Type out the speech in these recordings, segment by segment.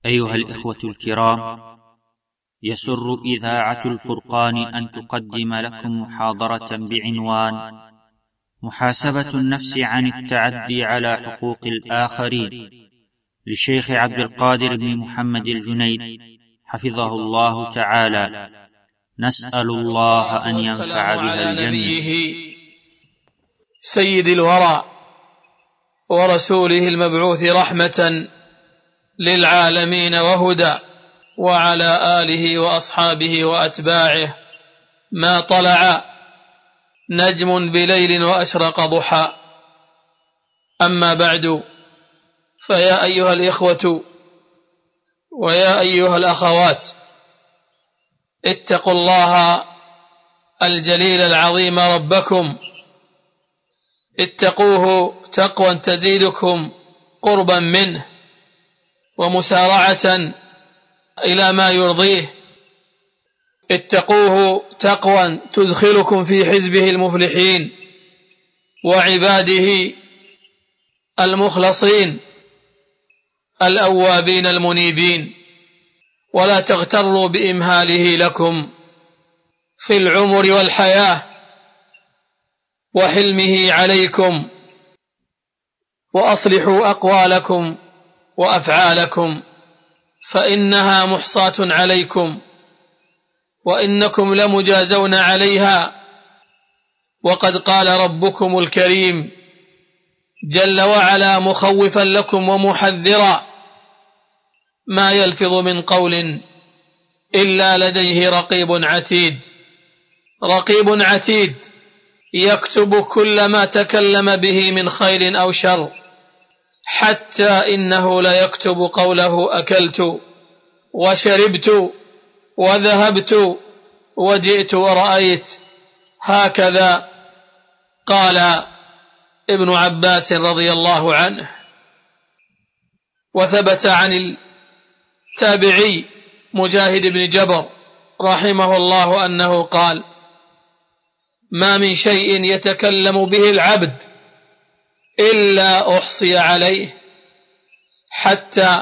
أيها الإخوة الكرام، يسر إذاعة الفرقان أن تقدم لكم محاضرة بعنوان محاسبة النفس عن التعدي على حقوق الآخرين للشيخ عبد القادر بن محمد الجنيد حفظه الله تعالى. نسأل الله أن ينفع بها الجميع. سيد الورى ورسوله المبعوث رحمة للعالمين وهدى، وعلى آله وأصحابه وأتباعه ما طلع نجم بليل وأشرق ضحى. أما بعد، فيا أيها الإخوة ويا أيها الأخوات، اتقوا الله الجليل العظيم ربكم، اتقوه تقوى تزيدكم قربا منه ومسارعة إلى ما يرضيه، اتقوه تقوى تدخلكم في حزبه المفلحين وعباده المخلصين الأوابين المنيبين، ولا تغتروا بإمهاله لكم في العمر والحياة وحلمه عليكم، وأصلحوا أقوالكم وأفعالكم فإنها محصاة عليكم وإنكم لمجازون عليها. وقد قال ربكم الكريم جل وعلا مخوفا لكم ومحذرا: ما يلفظ من قول إلا لديه رقيب عتيد. رقيب عتيد يكتب كل ما تكلم به من خير أو شر، حتى إنه ليكتب قوله أكلت وشربت وذهبت وجئت ورأيت. هكذا قال ابن عباس رضي الله عنه. وثبت عن التابعي مجاهد بن جبر رحمه الله أنه قال: ما من شيء يتكلم به العبد إلا أحصي عليه حتى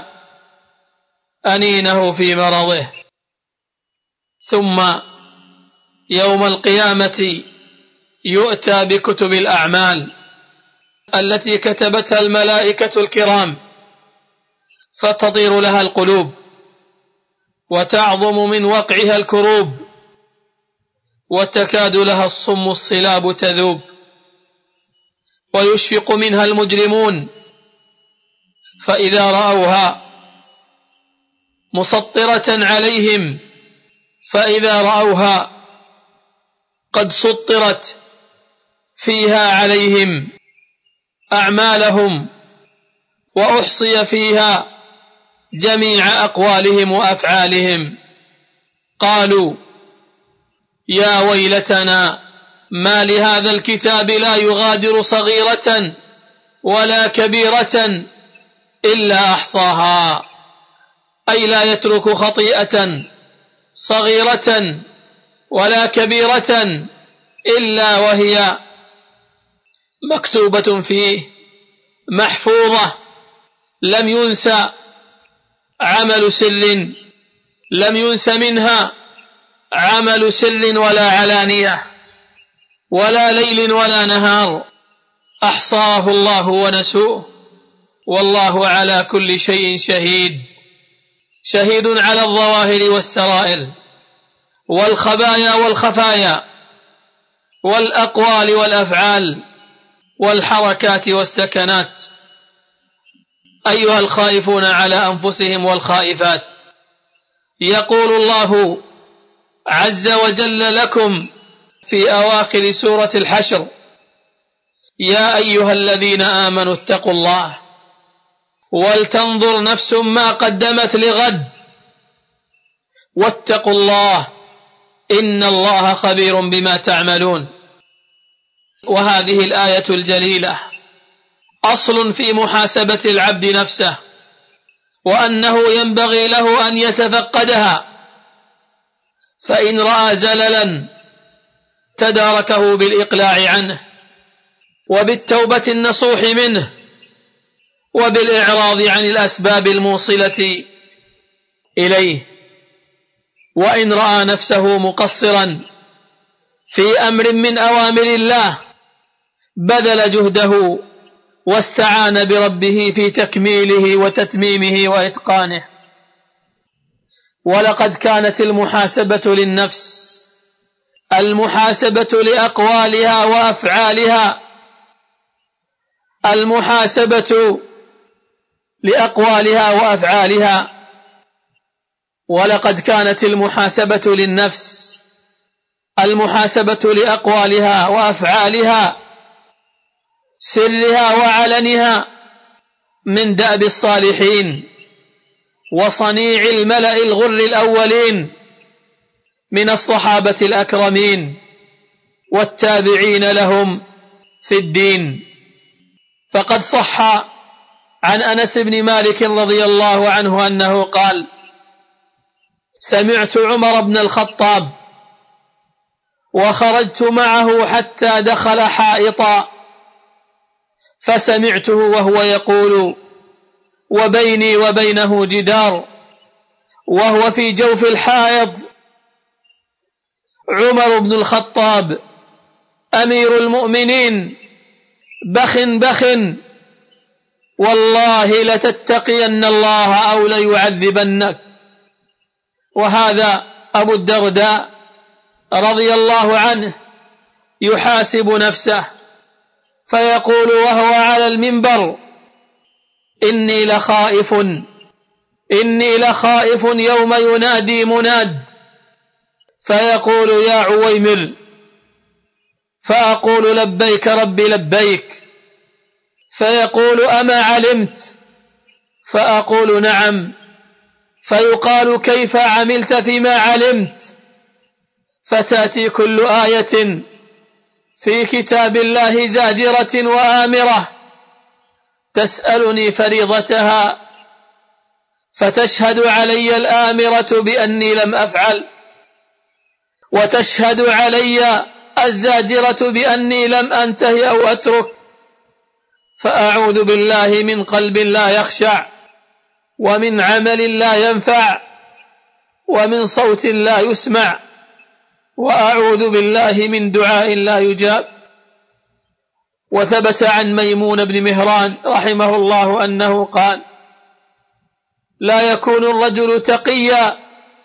أنينه في مرضه، ثم يوم القيامة يؤتى بكتب الأعمال التي كتبتها الملائكة الكرام، فتطير لها القلوب وتعظم من وقعها الكروب، وتكاد لها الصم الصلاب تذوب، ويشفق منها المجرمون، فإذا رأوها مسطرة عليهم، فإذا رأوها قد سطرت فيها عليهم أعمالهم، وأحصي فيها جميع أقوالهم وأفعالهم، قالوا: يا ويلتنا، ما لهذا الكتاب لا يغادر صغيرة ولا كبيرة إلا أحصاها، أي لا يترك خطيئة صغيرة ولا كبيرة إلا وهي مكتوبة فيه محفوظة. لم ينسى عمل سر، لم ينس منها عمل سر ولا علانية ولا ليل ولا نهار، أحصاه الله ونسوه، والله على كل شيء شهيد، شهيد على الظواهر والسرائر والخبايا والخفايا والأقوال والأفعال والحركات والسكنات. أيها الخائفون على أنفسهم والخائفات، يقول الله عز وجل لكم في أواخر سورة الحشر: يا أيها الذين آمنوا اتقوا الله ولتنظر نفس ما قدمت لغد واتقوا الله إن الله خبير بما تعملون. وهذه الآية الجليلة أصل في محاسبة العبد نفسه، وأنه ينبغي له أن يتفقدها، فإن رأى زللا تداركه بالإقلاع عنه وبالتوبة النصوح منه وبالإعراض عن الأسباب الموصلة إليه، وإن رأى نفسه مقصرا في أمر من أوامر الله بذل جهده واستعان بربه في تكميله وتتميمه وإتقانه. ولقد كانت المحاسبة للنفس المحاسبة لأقوالها وأفعالها، المحاسبة لأقوالها وأفعالها. ولقد كانت المحاسبة للنفس المحاسبة لأقوالها وأفعالها سرها وعلنها من دأب الصالحين وصنيع الملأ الغر الأولين من الصحابة الأكرمين والتابعين لهم في الدين. فقد صح عن أنس بن مالك رضي الله عنه أنه قال: سمعت عمر بن الخطاب وخرجت معه حتى دخل حائطا فسمعته وهو يقول وبيني وبينه جدار وهو في جوف الحائط: عمر بن الخطاب أمير المؤمنين بخ بخ، والله لتتقين الله أو ليعذبنك. وهذا أبو الدرداء رضي الله عنه يحاسب نفسه فيقول وهو على المنبر: إني لخائف يوم ينادي مناد فيقول يا عويمر، فأقول لبيك ربي لبيك، فيقول أما علمت؟ فأقول نعم، فيقال كيف عملت فيما علمت؟ فتأتي كل آية في كتاب الله زاجرة وآمرة تسألني فريضتها، فتشهد علي الآمرة بأني لم أفعل، وتشهد علي الزاجرة بأني لم أنتهي أو أترك. فأعوذ بالله من قلب لا يخشع، ومن عمل لا ينفع، ومن صوت لا يسمع، وأعوذ بالله من دعاء لا يجاب. وثبت عن ميمون بن مهران رحمه الله أنه قال: لا يكون الرجل تقيا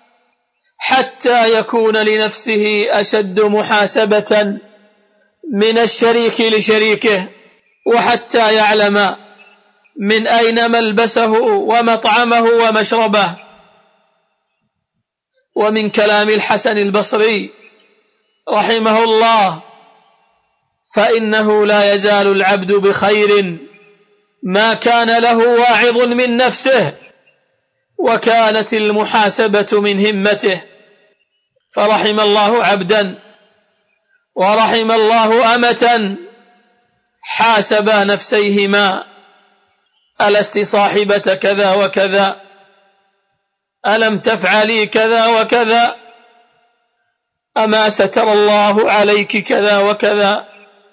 حتى يكون لنفسه أشد محاسبة من الشريك لشريكه، وحتى يعلم من أين ملبسه ومطعمه ومشربه. ومن كلام الحسن البصري رحمه الله: فإنه لا يزال العبد بخير ما كان له واعظ من نفسه وكانت المحاسبة من همته. فرحم الله عبدا ورحم الله أمة حاسبا نفسيهما: ألست صاحبة كذا وكذا؟ ألم تفعلي كذا وكذا؟ أما ستر الله عليك كذا وكذا؟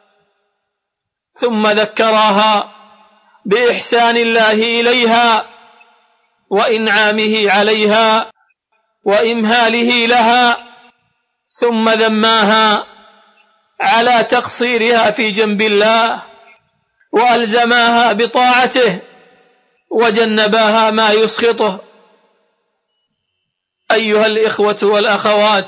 ثم ذكراها بإحسان الله إليها وإنعامه عليها وإمهاله لها، ثم ذماها على تقصيرها في جنب الله وألزماها بطاعته وجنباها ما يسخطه. أيها الإخوة والأخوات،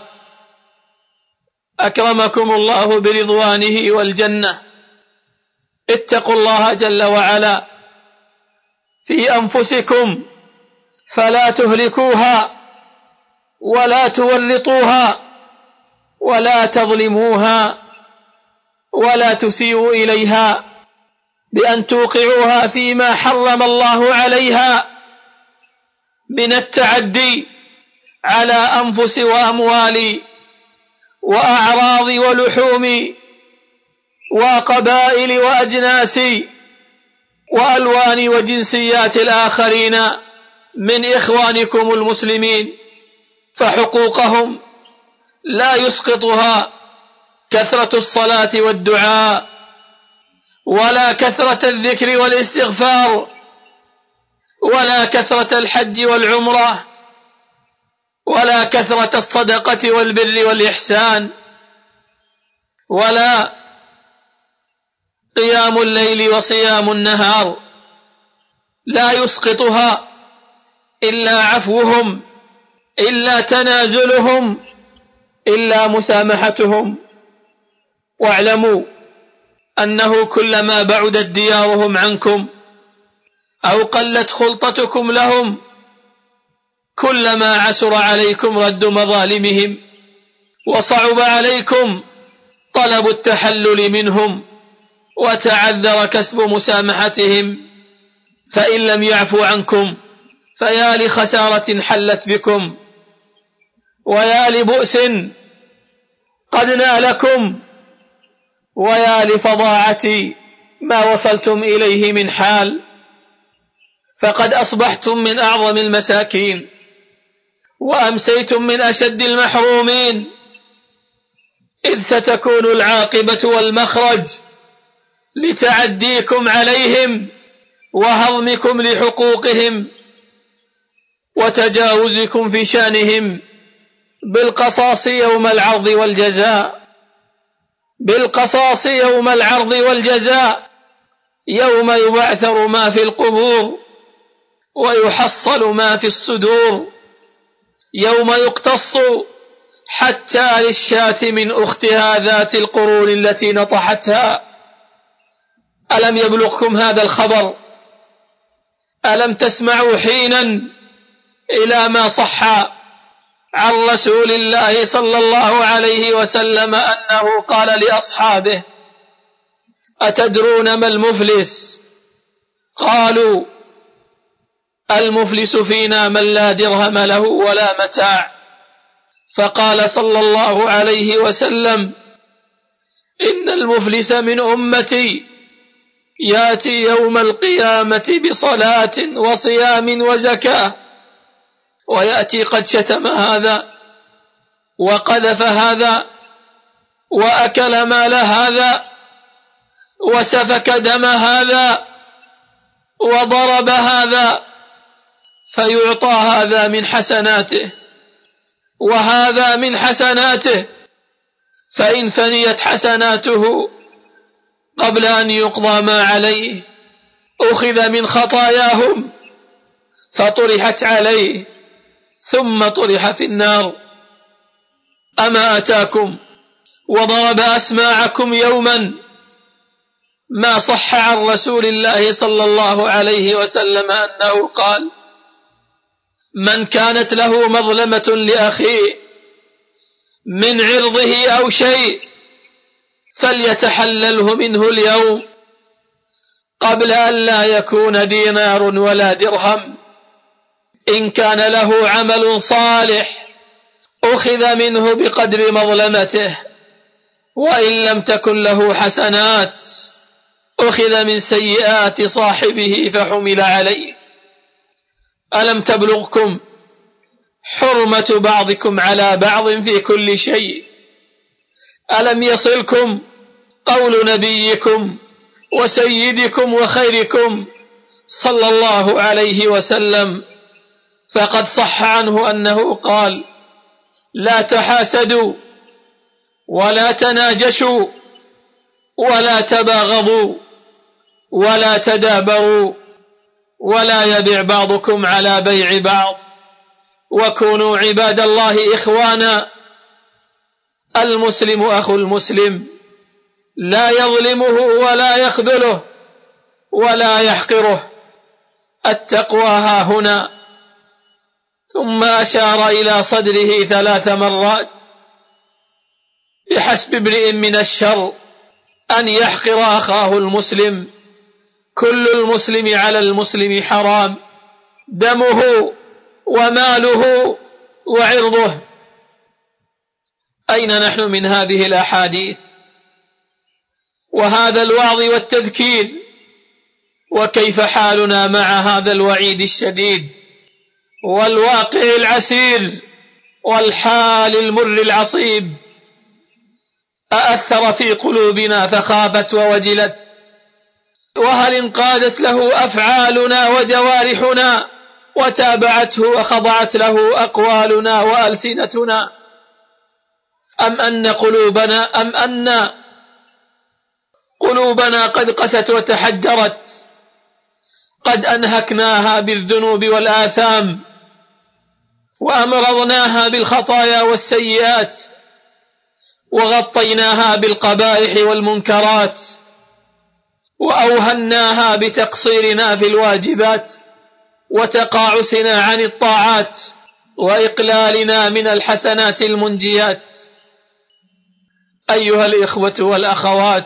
أكرمكم الله برضوانه والجنة، اتقوا الله جل وعلا في أنفسكم فلا تهلكوها ولا تورطوها ولا تظلموها ولا تسيئوا إليها بأن توقعوها فيما حرم الله عليها من التعدي على أنفس وأموال وأعراض ولحوم وقبائل وأجناس وألوان وجنسيات الآخرين من إخوانكم المسلمين، فحقوقهم لا يسقطها كثرة الصلاة والدعاء ولا كثرة الذكر والاستغفار ولا كثرة الحج والعمرة ولا كثرة الصدقة والبر والإحسان، ولا قيام الليل وصيام النهار، لا يسقطها إلا عفوهم، إلا تنازلهم، إلا مسامحتهم. واعلموا أنه كلما بعدت ديارهم عنكم أو قلت خلطتكم لهم كلما عسر عليكم رد مظالمهم، وصعب عليكم طلب التحلل منهم، وتعذر كسب مسامحتهم. فإن لم يعفوا عنكم فيا لخسارة حلت بكم، ويا لبؤس قد نالكم، ويا لفظاعة ما وصلتم إليه من حال. فقد أصبحتم من أعظم المساكين، وأمسيتم من أشد المحرومين، إذ ستكون العاقبة والمخرج لتعديكم عليهم وهضمكم لحقوقهم وتجاوزكم في شانهم بالقصاص يوم العرض والجزاء، بالقصاص يوم العرض والجزاء، يوم يبعثر ما في القبور ويحصل ما في الصدور، يوم يقتص حتى للشاة من أختها ذات القرون التي نطحتها. ألم يبلغكم هذا الخبر؟ ألم تسمعوا حينا إلى ما صح عن رسول الله صلى الله عليه وسلم أنه قال لأصحابه: أتدرون ما المفلس؟ قالوا: المفلس فينا من لا درهم له ولا متاع. فقال صلى الله عليه وسلم: إن المفلس من أمتي يأتي يوم القيامة بصلاة وصيام وزكاة، ويأتي قد شتم هذا وقذف هذا وأكل مال هذا وسفك دم هذا وضرب هذا، فيعطى هذا من حسناته وهذا من حسناته، فإن فنيت حسناته قبل أن يقضى ما عليه أخذ من خطاياهم فطرحت عليه ثم طرح في النار. أما أتاكم وضرب أسماعكم يوما ما صح عن رسول الله صلى الله عليه وسلم أنه قال: من كانت له مظلمة لأخيه من عرضه أو شيء فليتحلله منه اليوم قبل أن لا يكون دينار ولا درهم. إن كان له عمل صالح أخذ منه بقدر مظلمته، وإن لم تكن له حسنات أخذ من سيئات صاحبه فحمل عليه. ألم تبلغكم حرمة بعضكم على بعض في كل شيء؟ ألم يصلكم قول نبيكم وسيدكم وخيركم صلى الله عليه وسلم؟ فقد صح عنه أنه قال: لا تحاسدوا ولا تناجشوا ولا تباغضوا ولا تدابروا ولا يبيع بعضكم على بيع بعض، وكونوا عباد الله إخوانا. المسلم أخو المسلم لا يظلمه ولا يخذله ولا يحقره. التقوى ها هنا. ثم أشار إلى صدره 3 مرات: بحسب امرئ من الشر أن يحقر أخاه المسلم، كل المسلم على المسلم حرام، دمه وماله وعرضه. أين نحن من هذه الأحاديث وهذا الوعظ والتذكير؟ وكيف حالنا مع هذا الوعيد الشديد والواقع العسير والحال المر العصيب؟ أأثر في قلوبنا فخافت ووجلت؟ وهل انقادت له أفعالنا وجوارحنا وتابعته وخضعت له أقوالنا وألسنتنا، أم أن قلوبنا قد قست وتحجرت، قد أنهكناها بالذنوب والآثام، وأمرضناها بالخطايا والسيئات، وغطيناها بالقبائح والمنكرات، وأوهناها بتقصيرنا في الواجبات، وتقاعسنا عن الطاعات، وإقلالنا من الحسنات المنجيات. أيها الإخوة والأخوات،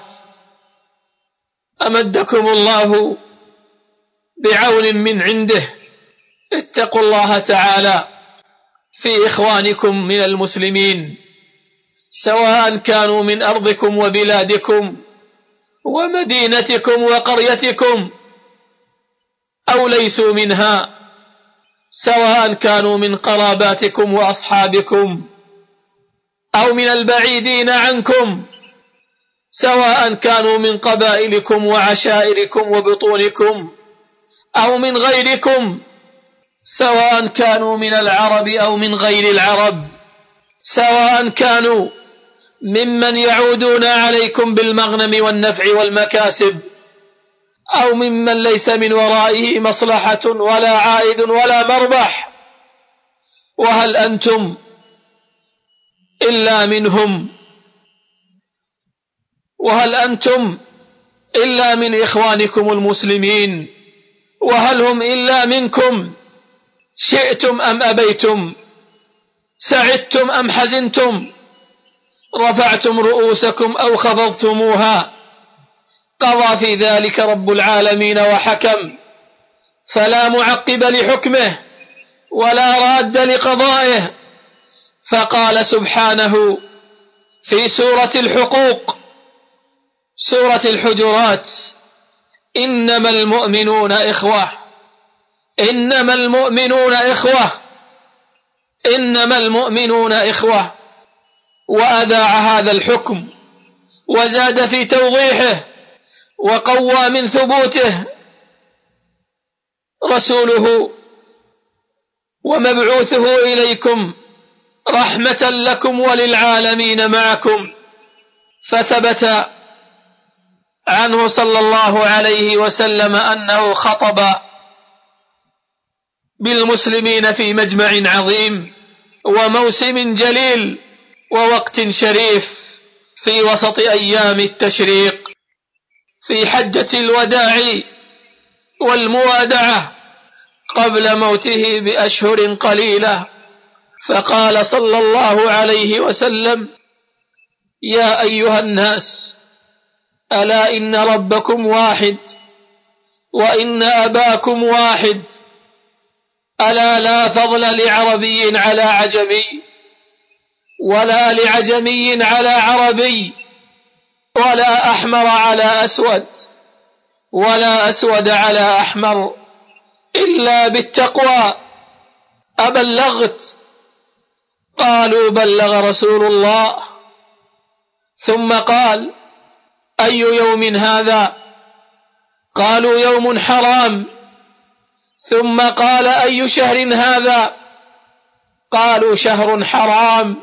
أمدكم الله بعون من عنده. اتقوا الله تعالى في إخوانكم من المسلمين، سواء كانوا من أرضكم وبلادكم ومدينتكم وقريتكم أو ليسوا منها، سواء كانوا من قراباتكم وأصحابكم أو من البعيدين عنكم، سواء كانوا من قبائلكم وعشائركم وبطونكم أو من غيركم، سواء كانوا من العرب أو من غير العرب، سواء كانوا ممن يعودون عليكم بالمغنم والنفع والمكاسب أو ممن ليس من ورائه مصلحة ولا عائد ولا مربح. وهل أنتم إلا منهم؟ وهل أنتم إلا من إخوانكم المسلمين؟ وهل هم إلا منكم؟ شئتم أم أبيتم؟ سعدتم أم حزنتم؟ رفعتم رؤوسكم أو خفضتموها؟ قضى في ذلك رب العالمين وحكم، فلا معقب لحكمه ولا راد لقضائه. فقال سبحانه في سورة الحقوق، سورة الحجرات: إنما المؤمنون إخوة، إنما المؤمنون إخوة، إنما المؤمنون إخوة. وأذاع هذا الحكم وزاد في توضيحه وقوى من ثبوته رسوله ومبعوثه إليكم رحمة لكم وللعالمين معكم. فثبت عنه صلى الله عليه وسلم أنه خطب بالمسلمين في مجمع عظيم وموسم جليل ووقت شريف في وسط أيام التشريق، في حجة الوداع والموادعة قبل موته بأشهر قليلة. فقال صلى الله عليه وسلم: يا أيها الناس، ألا إن ربكم واحد وإن أباكم واحد، ألا لا فضل لعربي على عجمي ولا لعجمي على عربي ولا أحمر على أسود ولا أسود على أحمر إلا بالتقوى. أبلغت؟ قالوا: بلغ رسول الله. ثم قال: أي يوم هذا؟ قالوا: يوم حرام. ثم قال: أي شهر هذا؟ قالوا: شهر حرام.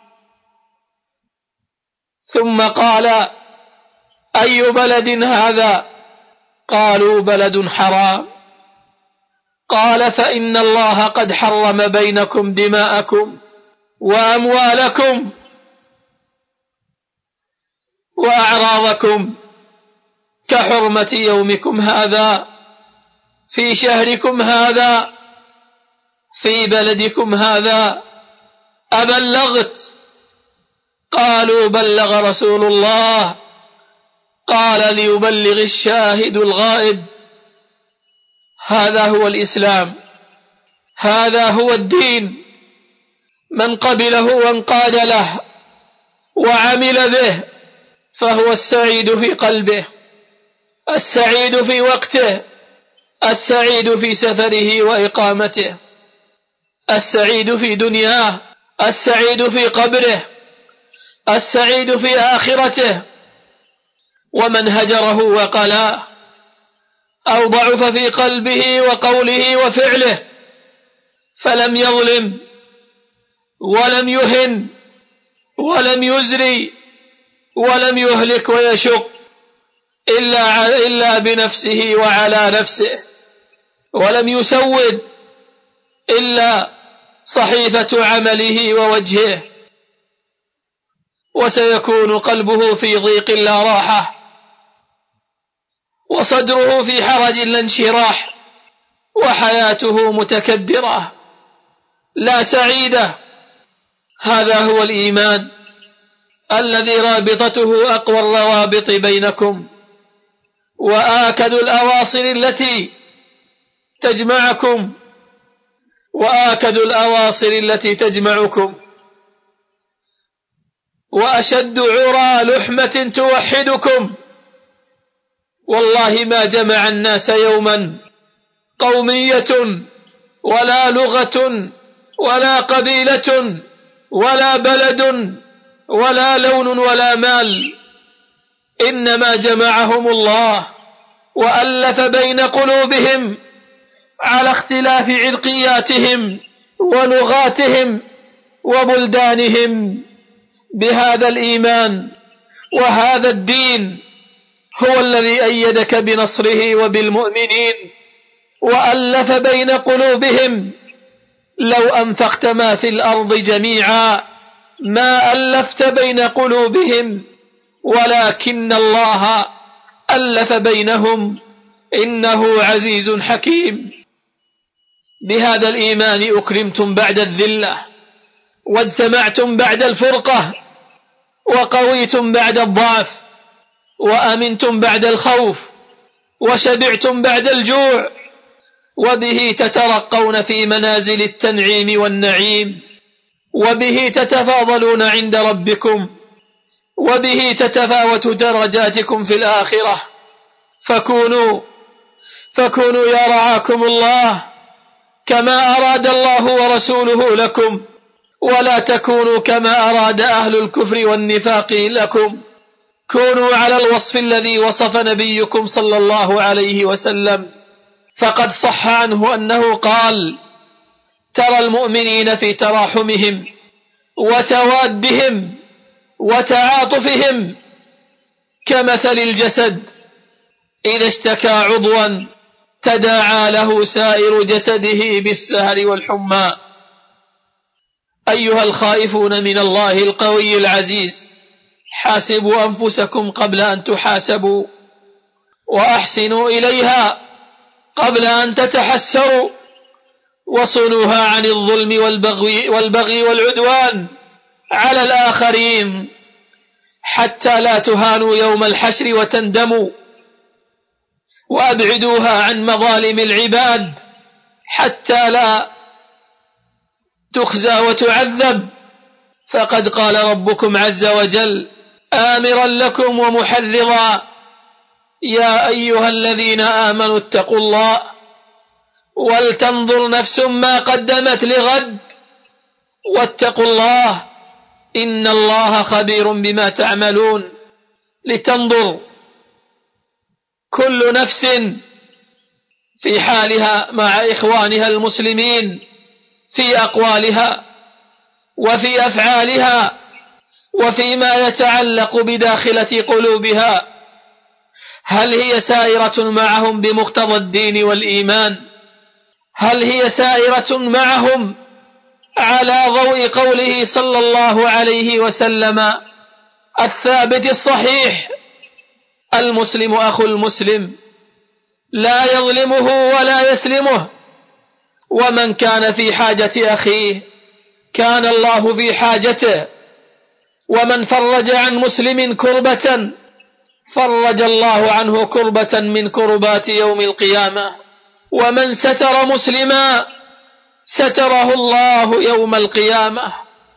ثم قال: أي بلد هذا؟ قالوا: بلد حرام. قال: فإن الله قد حرم بينكم دماءكم وأموالكم وأعراضكم كحرمة يومكم هذا في شهركم هذا في بلدكم هذا. أبلغت؟ قالوا: بلغ رسول الله. قال: ليبلغ الشاهد الغائب. هذا هو الإسلام، هذا هو الدين. من قبله وانقاد له وعمل به فهو السعيد في قلبه، السعيد في وقته، السعيد في سفره وإقامته، السعيد في دنياه، السعيد في قبره، السعيد في آخرته. ومن هجره وقلاه أو ضعف في قلبه وقوله وفعله فلم يظلم ولم يهن ولم يزري ولم يهلك ويشق إلا بنفسه وعلى نفسه، ولم يسود إلا صحيفة عمله ووجهه، وسيكون قلبه في ضيق لا راحة، وصدره في حرج لا انشراح، وحياته متكدرة لا سعيدة. هذا هو الإيمان الذي رابطته أقوى الروابط بينكم وآكد الأواصر التي تجمعكم وأشد عرى لحمة توحدكم. والله ما جمع الناس يوما قومية ولا لغة ولا قبيلة ولا بلد ولا لون ولا مال، إنما جمعهم الله وألف بين قلوبهم على اختلاف عرقياتهم ولغاتهم وبلدانهم بهذا الإيمان. وهذا الدين هو الذي أيدك بنصره وبالمؤمنين وألف بين قلوبهم. لو أنفقت ما في الأرض جميعا ما ألفت بين قلوبهم ولكن الله ألف بينهم إنه عزيز حكيم. بهذا الإيمان أكرمتم بعد الذلة، واجتمعتم بعد الفرقة، وقويتم بعد الضعف، وأمنتم بعد الخوف، وشبعتم بعد الجوع، وبه تترقون في منازل التنعيم والنعيم، وبه تتفاضلون عند ربكم، وبه تتفاوت درجاتكم في الآخرة. فكونوا يا رعاكم الله كما أراد الله ورسوله لكم، ولا تكونوا كما أراد أهل الكفر والنفاق لكم. كونوا على الوصف الذي وصف نبيكم صلى الله عليه وسلم، فقد صح عنه أنه قال: ترى المؤمنين في تراحمهم وتوادهم وتعاطفهم كمثل الجسد إذا اشتكى عضوا تداعى له سائر جسده بالسهر والحمى. أيها الخائفون من الله القوي العزيز، حاسبوا أنفسكم قبل أن تحاسبوا، وأحسنوا إليها قبل أن تتحسروا، وصنوها عن الظلم والبغي والعدوان على الآخرين حتى لا تهانوا يوم الحشر وتندموا، وأبعدوها عن مظالم العباد حتى لا تخزى وتعذب. فقد قال ربكم عز وجل آمرا لكم ومحرضا: يا أيها الذين آمنوا اتقوا الله ولتنظر نفس ما قدمت لغد واتقوا الله إن الله خبير بما تعملون. لتنظر كل نفس في حالها مع إخوانها المسلمين في أقوالها وفي أفعالها وفيما يتعلق بداخلة قلوبها، هل هي سائرة معهم بمقتضى الدين والإيمان؟ هل هي سائرة معهم على ضوء قوله صلى الله عليه وسلم الثابت الصحيح: المسلم أخو المسلم لا يظلمه ولا يسلمه، ومن كان في حاجة أخيه كان الله في حاجته، ومن فرج عن مسلم كربة فرج الله عنه كربة من كربات يوم القيامة، ومن ستر مسلما ستره الله يوم القيامة.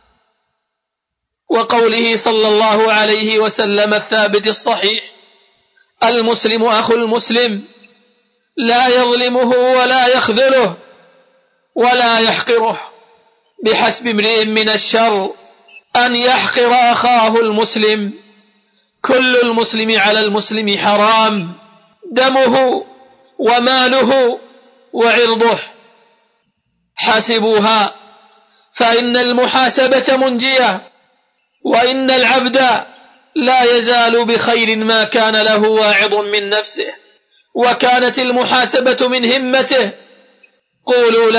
وقوله صلى الله عليه وسلم الثابت الصحيح: المسلم أخو المسلم لا يظلمه ولا يخذله ولا يحقره. بحسب امرئ من الشر أن يحقر أخاه المسلم. كل المسلم على المسلم حرام، دمه وماله وعرضه. حاسبوها فإن المحاسبة منجية، وإن العبد لا يزال بخير ما كان له واعظ من نفسه، وكانت المحاسبة من همته. قولوا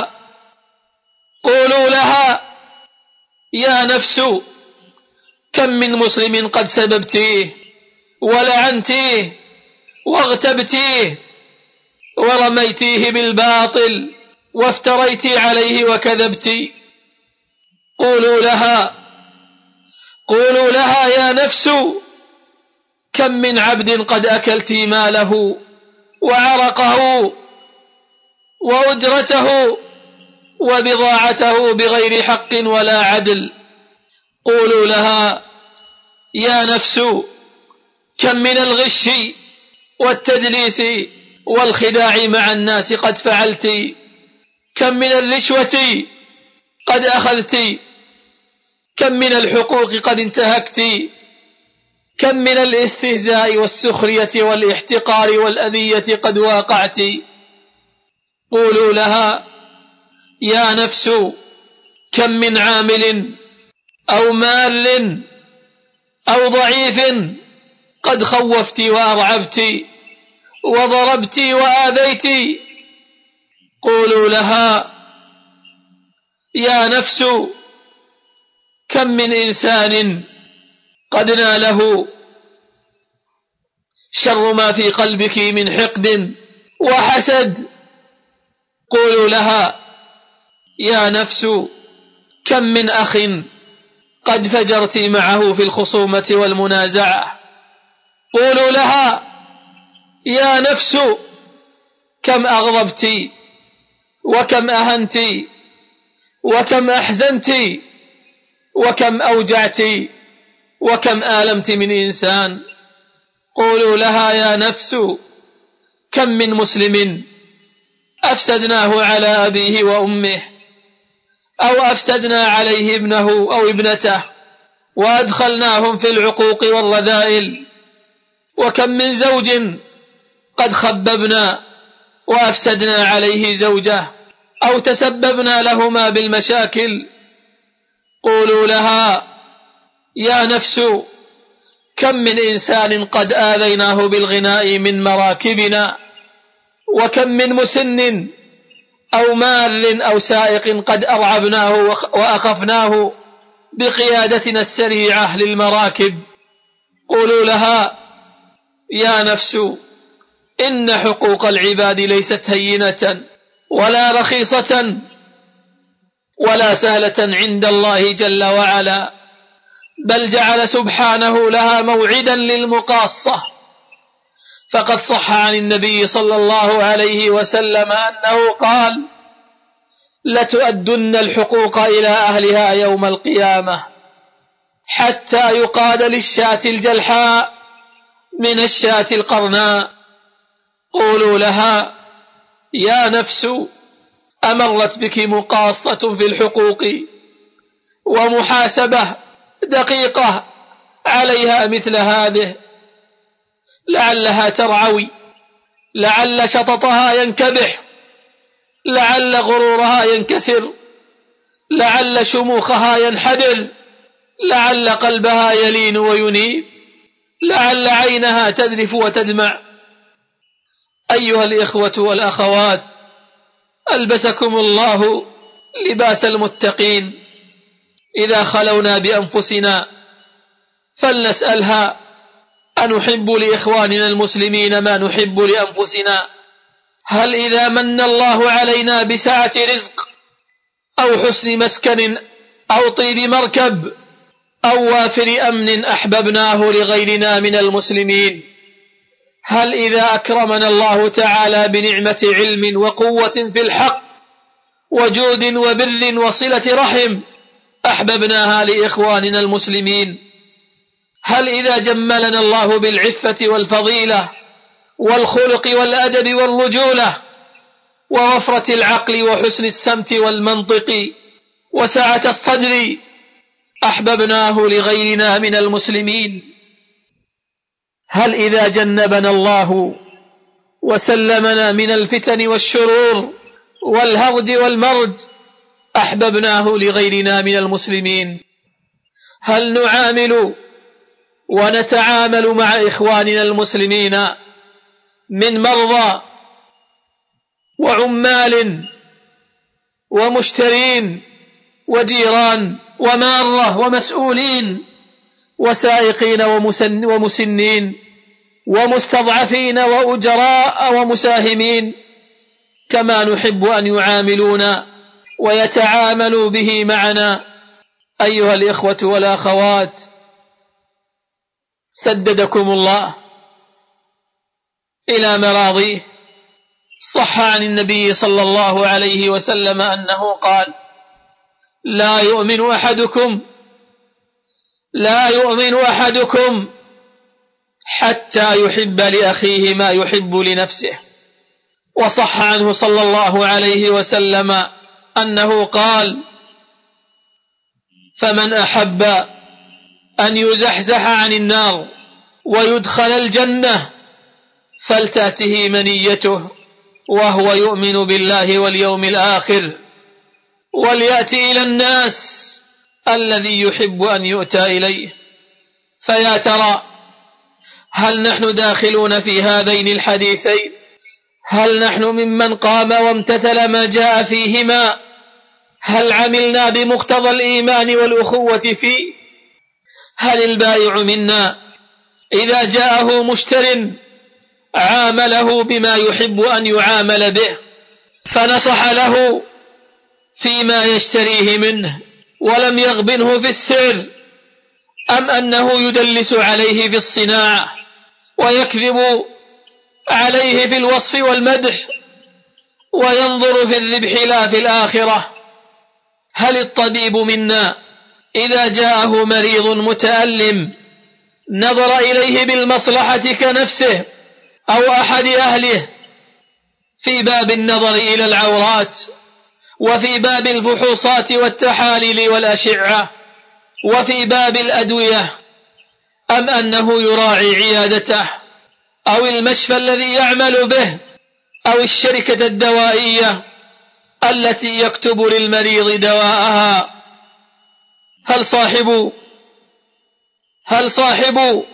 لها يا نفس كم من مسلم قد سببتيه ولعنتيه واغتبتيه ورميتيه بالباطل وافتريت عليه وكذبت. قولوا لها يا نفس كم من عبد قد أكلت ماله وعرقه وأجرته وبضاعته بغير حق ولا عدل. قولوا لها يا نفس كم من الغش والتدليس والخداع مع الناس قد فعلت، كم من الرشوة قد أخذت، كم من الحقوق قد انتهكت، كم من الاستهزاء والسخرية والاحتقار والأذية قد واقعت. قولوا لها يا نفس كم من عامل أو مال أو ضعيف قد خوفت وأرعبت وضربت وآذيت. قولوا لها يا نفس كم من إنسان قد ناله شر ما في قلبك من حقد وحسد. قولوا لها يا نفس كم من أخ قد فجرت معه في الخصومة والمنازعة. قولوا لها يا نفس كم أغضبت وكم أهنت وكم أحزنت وكم أوجعت وكم آلمت من إنسان. قولوا لها يا نفس كم من مسلم أفسدناه على أبيه وأمه أو أفسدنا عليه ابنه أو ابنته وأدخلناهم في العقوق والرذائل. وكم من زوج قد خببنا وأفسدنا عليه زوجه أو تسببنا لهما بالمشاكل. قولوا لها يا نفس كم من إنسان قد آذيناه بالغناء من مراكبنا، وكم من مسن أو مال أو سائق قد أرعبناه وأخفناه بقيادتنا السريعة للمراكب. قولوا لها يا نفس إن حقوق العباد ليست هينة ولا رخيصة ولا سهلة عند الله جل وعلا، بل جعل سبحانه لها موعدا للمقاصة. فقد صح عن النبي صلى الله عليه وسلم أنه قال لتؤدن الحقوق إلى أهلها يوم القيامة حتى يقاد للشاة الجلحاء من الشاة القرناء. قولوا لها يا نفس أمرت بك مقاصة في الحقوق ومحاسبة دقيقة عليها مثل هذه، لعلها ترعوي، لعل شططها ينكبح، لعل غرورها ينكسر، لعل شموخها ينحدر، لعل قلبها يلين وينيب، لعل عينها تذرف وتدمع. أيها الإخوة والأخوات، ألبسكم الله لباس المتقين. إذا خلونا بأنفسنا فلنسألها أنحب لإخواننا المسلمين ما نحب لأنفسنا؟ هل إذا من الله علينا بسعة رزق أو حسن مسكن أو طيب مركب أو وافر أمن أحببناه لغيرنا من المسلمين؟ هل إذا أكرمنا الله تعالى بنعمة علم وقوة في الحق وجود وبر وصلة رحم أحببناها لإخواننا المسلمين؟ هل إذا جملنا الله بالعفة والفضيلة والخلق والأدب والرجولة ووفرة العقل وحسن السمت والمنطق وسعة الصدر أحببناه لغيرنا من المسلمين؟ هل إذا جنبنا الله وسلمنا من الفتن والشرور والهرج والمرج أحببناه لغيرنا من المسلمين. هل نعامل ونتعامل مع إخواننا المسلمين من مرضى وعمال ومشترين وجيران ومارة ومسؤولين وسائقين ومسنين ومستضعفين وأجراء ومساهمين كما نحب أن يعاملونا ويتعاملوا به معنا؟ أيها الإخوة والأخوات، سددكم الله إلى مراضيه. صح عن النبي صلى الله عليه وسلم أنه قال: لا يؤمن أحدكم حتى يحب لأخيه ما يحب لنفسه. وصح عنه صلى الله عليه وسلم أنه قال: فمن أحب أن يزحزح عن النار ويدخل الجنة فلتأته منيته وهو يؤمن بالله واليوم الآخر وليأتي إلى الناس الذي يحب أن يؤتى إليه. فيا ترى هل نحن داخلون في هذين الحديثين؟ هل نحن ممن قام وامتثل ما جاء فيهما؟ هل عملنا بمقتضى الإيمان والأخوة فيه؟ هل البائع منا إذا جاءه مشتر عامله بما يحب أن يعامل به فنصح له فيما يشتريه منه ولم يغبنه في السعر، أم أنه يدلس عليه في الصناعة ويكذب عليه في الوصف والمدح وينظر في الربح لا في الآخرة؟ هل الطبيب منا إذا جاءه مريض متألم نظر إليه بالمصلحة كنفسه أو أحد أهله في باب النظر إلى العورات وفي باب الفحوصات والتحاليل والأشعة وفي باب الأدوية، أم أنه يراعي عيادته أو المشفى الذي يعمل به أو الشركة الدوائية التي يكتب للمريض دواءها؟ هل صاحب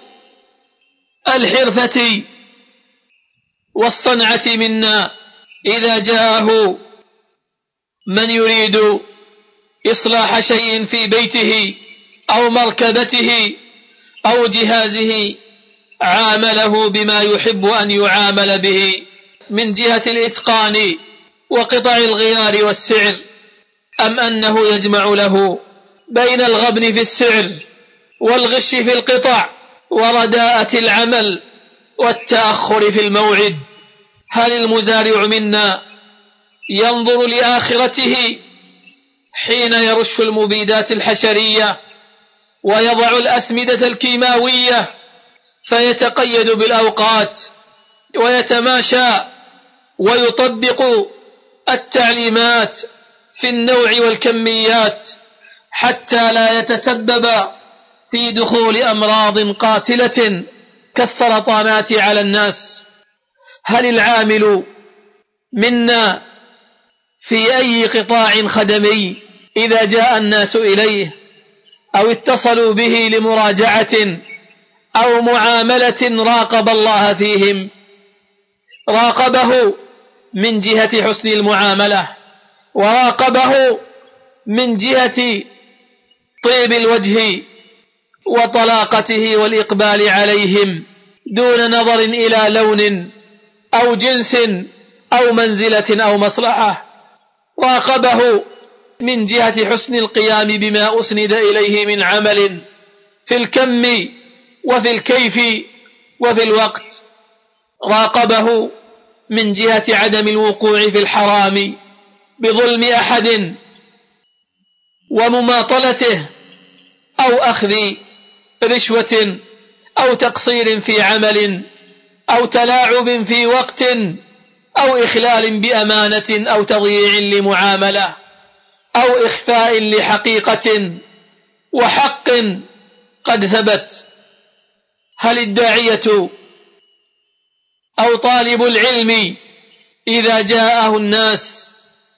الحرفة والصنعة منا إذا جاءه من يريد إصلاح شيء في بيته أو مركبته أو جهازه عامله بما يحب أن يعامل به من جهة الإتقان وقطع الغيار والسعر، أم أنه يجمع له بين الغبن في السعر والغش في القطع ورداءة العمل والتأخر في الموعد؟ هل المزارع منا ينظر لآخرته حين يرش المبيدات الحشرية ويضع الأسمدة الكيماوية فيتقيد بالأوقات ويتماشى ويطبق التعليمات في النوع والكميات حتى لا يتسبب في دخول أمراض قاتلة كالسرطانات على الناس؟ هل العامل منا في أي قطاع خدمي إذا جاء الناس إليه أو اتصلوا به لمراجعة أو معاملة راقب الله فيهم؟ راقبه من جهة حسن المعاملة، وراقبه من جهة طيب الوجه وطلاقته والإقبال عليهم دون نظر إلى لون أو جنس أو منزلة أو مصلحة. راقبه من جهة حسن القيام بما أسند إليه من عمل في الكم وفي الكيف وفي الوقت. راقبه من جهة عدم الوقوع في الحرام بظلم أحد ومماطلته أو أخذ رشوة أو تقصير في عمل أو تلاعب في وقت أو إخلال بأمانة أو تضييع لمعاملة أو إخفاء لحقيقة وحق قد ثبت. هل الداعية أو طالب العلم إذا جاءه الناس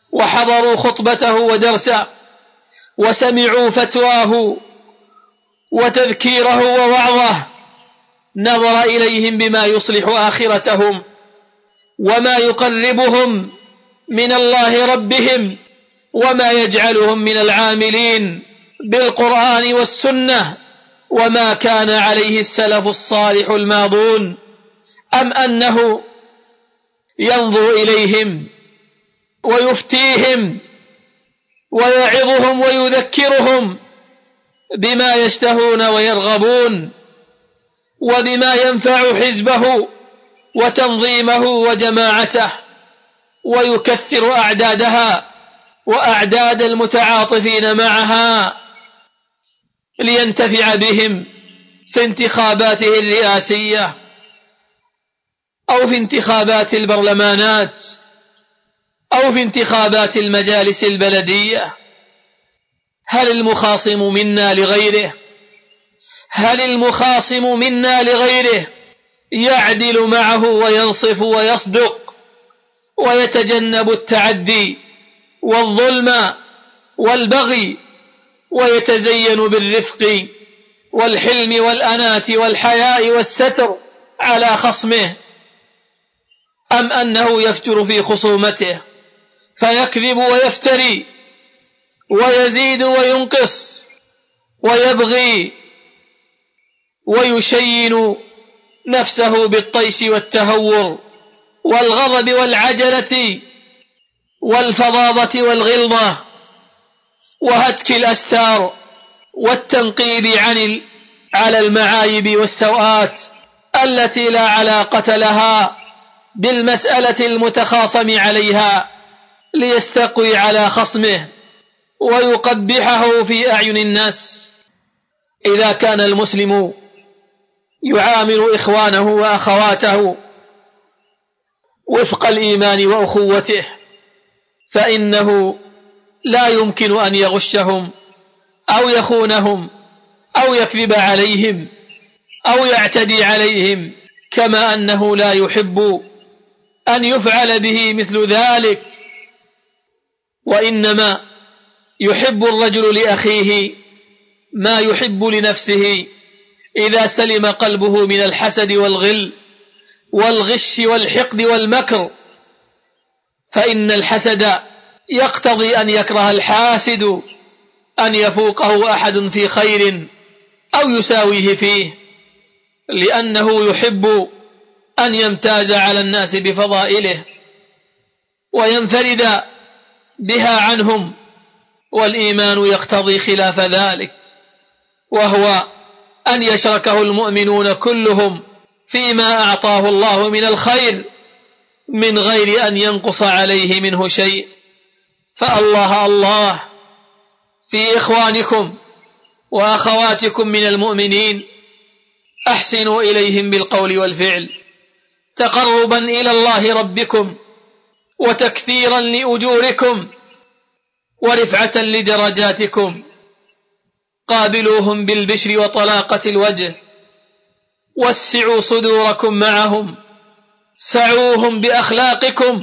وحضروا خطبته ودرسه وسمعوا فتواه وتذكيره ووعظه نظر إليهم بما يصلح آخرتهم وما يقربهم من الله ربهم وما يجعلهم من العاملين بالقرآن والسنة وما كان عليه السلف الصالح الماضون، أم أنه ينظر إليهم ويفتيهم ويعظهم ويذكرهم بما يشتهون ويرغبون وبما ينفع حزبه وتنظيمه وجماعته، ويكثر أعدادها وأعداد المتعاطفين معها لينتفع بهم في انتخاباته الرئاسية أو في انتخابات البرلمانات أو في انتخابات المجالس البلدية. هل المخاصم منا لغيره؟ هل المخاصم منا لغيره يعدل معه وينصف ويصدق ويتجنب التعدي والظلم والبغي ويتزين بالرفق والحلم والأناة والحياء والستر على خصمه، أم أنه يفجر في خصومته فيكذب ويفتري ويزيد وينقص ويبغي ويشين نفسه بالطيش والتهور والغضب والعجلة والفظاظة والغلظة وهتك الأستار والتنقيب على المعايب والسوءات التي لا علاقة لها بالمسألة المتخاصم عليها ليستقوي على خصمه ويقبحه في أعين الناس. إذا كان المسلم يعامل إخوانه وأخواته وفق الإيمان وأخوته فإنه لا يمكن أن يغشهم أو يخونهم أو يكذب عليهم أو يعتدي عليهم، كما أنه لا يحب أن يفعل به مثل ذلك، وإنما يحب الرجل لأخيه ما يحب لنفسه إذا سلم قلبه من الحسد والغل والغش والحقد والمكر، فإن الحسد يقتضي أن يكره الحاسد أن يفوقه أحد في خير أو يساويه فيه، لأنه يحب أن يمتاز على الناس بفضائله وينفرد بها عنهم، والإيمان يقتضي خلاف ذلك، وهو أن يشركه المؤمنون كلهم فيما أعطاه الله من الخير من غير أن ينقص عليه منه شيء. فالله الله في إخوانكم وأخواتكم من المؤمنين، أحسنوا إليهم بالقول والفعل تقربا إلى الله ربكم وتكثيرا لأجوركم ورفعة لدرجاتكم. قابلوهم بالبشر وطلاقة الوجه، وسعوا صدوركم معهم، سعوهم بأخلاقكم،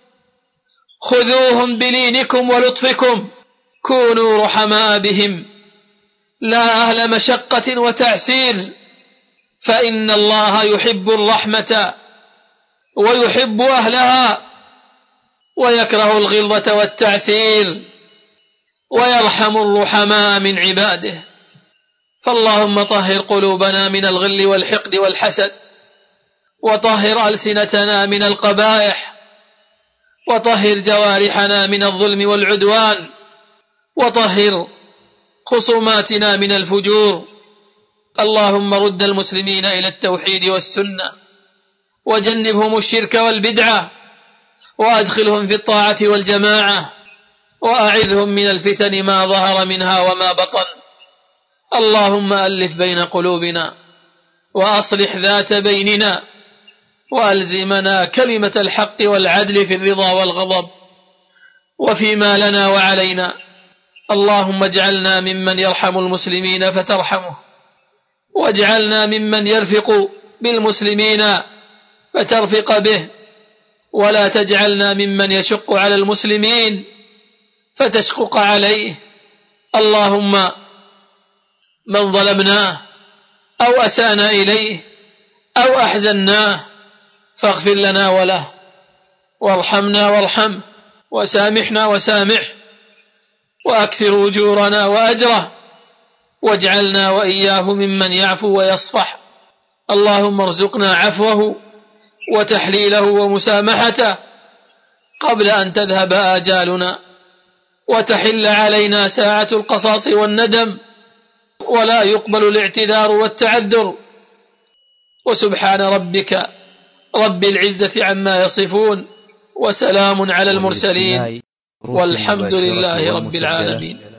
خذوهم بلينكم ولطفكم، كونوا رحماء بهم لا أهل مشقة وتعسير، فإن الله يحب الرحمة ويحب أهلها ويكره الغلظة والتعسير ويرحم الرحماء من عباده. فاللهم طهر قلوبنا من الغل والحقد والحسد، وطهر ألسنتنا من القبائح، وطهر جوارحنا من الظلم والعدوان، وطهر خصوماتنا من الفجور. اللهم رد المسلمين إلى التوحيد والسنة، وجنبهم الشرك والبدعة، وأدخلهم في الطاعة والجماعة، وأعذهم من الفتن ما ظهر منها وما بطن. اللهم ألف بين قلوبنا وأصلح ذات بيننا، وألزمنا كلمة الحق والعدل في الرضا والغضب وفيما لنا وعلينا. اللهم اجعلنا ممن يرحم المسلمين فترحمه، واجعلنا ممن يرفق بالمسلمين فترفق به، ولا تجعلنا ممن يشق على المسلمين فتشقق عليه. اللهم من ظلمناه أو أسانا إليه أو أحزناه فاغفر لنا وله، وارحمنا وارحمه، وسامحنا وسامحه، وأكثر أجورنا وأجره، واجعلنا وإياه ممن يعفو ويصفح. اللهم ارزقنا عفوه وتحليله ومسامحته قبل أن تذهب آجالنا وتحل علينا ساعة القصاص والندم، ولا يقبل الاعتذار والتعذر. وسبحان ربك رب العزة عما يصفون، وسلام على المرسلين، والحمد لله رب العالمين.